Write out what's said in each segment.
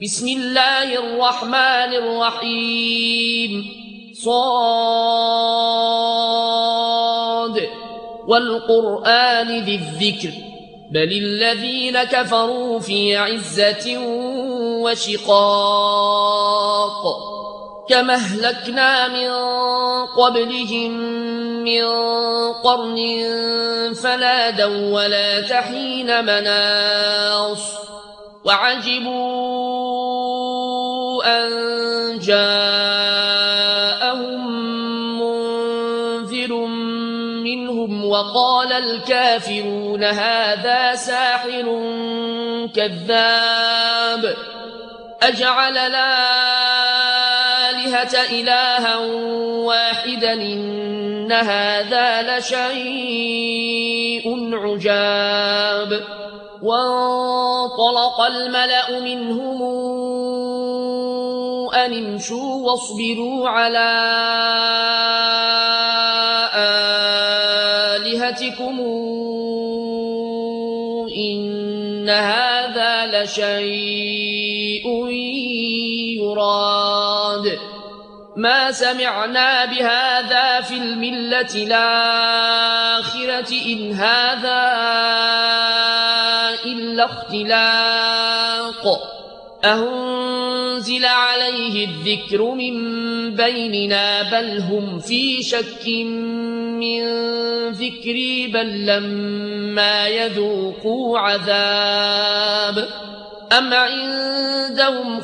بسم الله الرحمن الرحيم صاد والقرآن ذي الذكر بل الذين كفروا في عزة وشقاق كما أهلكنا من قبلهم من قرن فنادوا ولا تحين مناص وعجبوا أن جاءهم منذر منهم وقال الكافرون هذا ساحر كذاب أجعل الآلهة إلها واحدا إن هذا لشيء عجاب وانطلق الملأ منهم أن امشوا واصبروا على آلهتكم إن هذا لشيء يراد ما سمعنا بهذا في الملة الآخرة إن هذا إلا اختلاق أنزل عليه الذكر من بيننا بل هم في شك من ذكري بل لما يذوقوا عذاب أم عندهم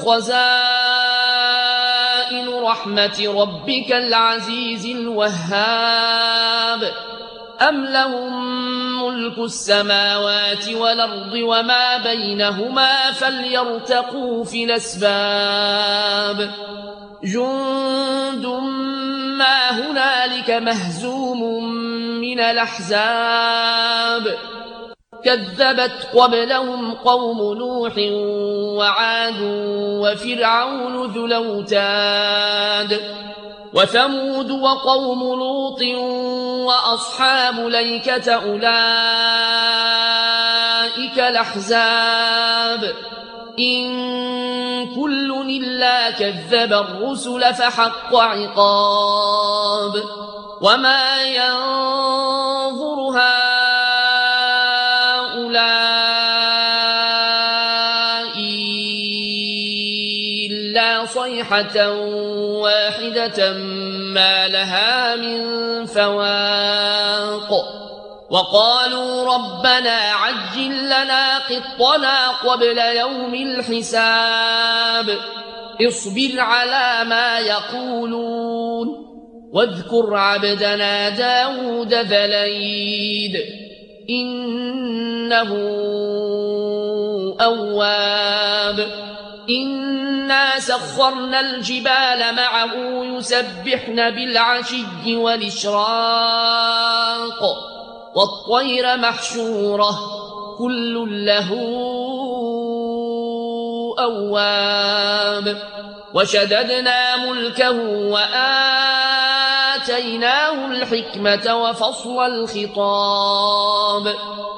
خزائن رحمة ربك العزيز الوهاب أم لهم ملك السماوات والأرض وما بينهما فليرتقوا في الأسباب جند ما هنالك مهزوم من الأحزاب كذبت قبلهم قوم نوح وعاد وفرعون ذو الأوتاد وثمود وقوم لوط وأصحاب الأيكة أولئك الأحزاب إن كل إلا كذب الرسل فحق عقاب وما ينظر هؤلاء إلا صيحة واحدة ما لها من فواق وقالوا ربنا عجل لنا قطنا قبل يوم الحساب اصبر على ما يقولون واذكر عبدنا داود ذا الأيد إنه أواب إنا سخرنا الجبال معه يسبحن بالعشي والإشراق والطير محشورة كل له أواب وشددنا ملكه وآتيناه الحكمة وفصل الخطاب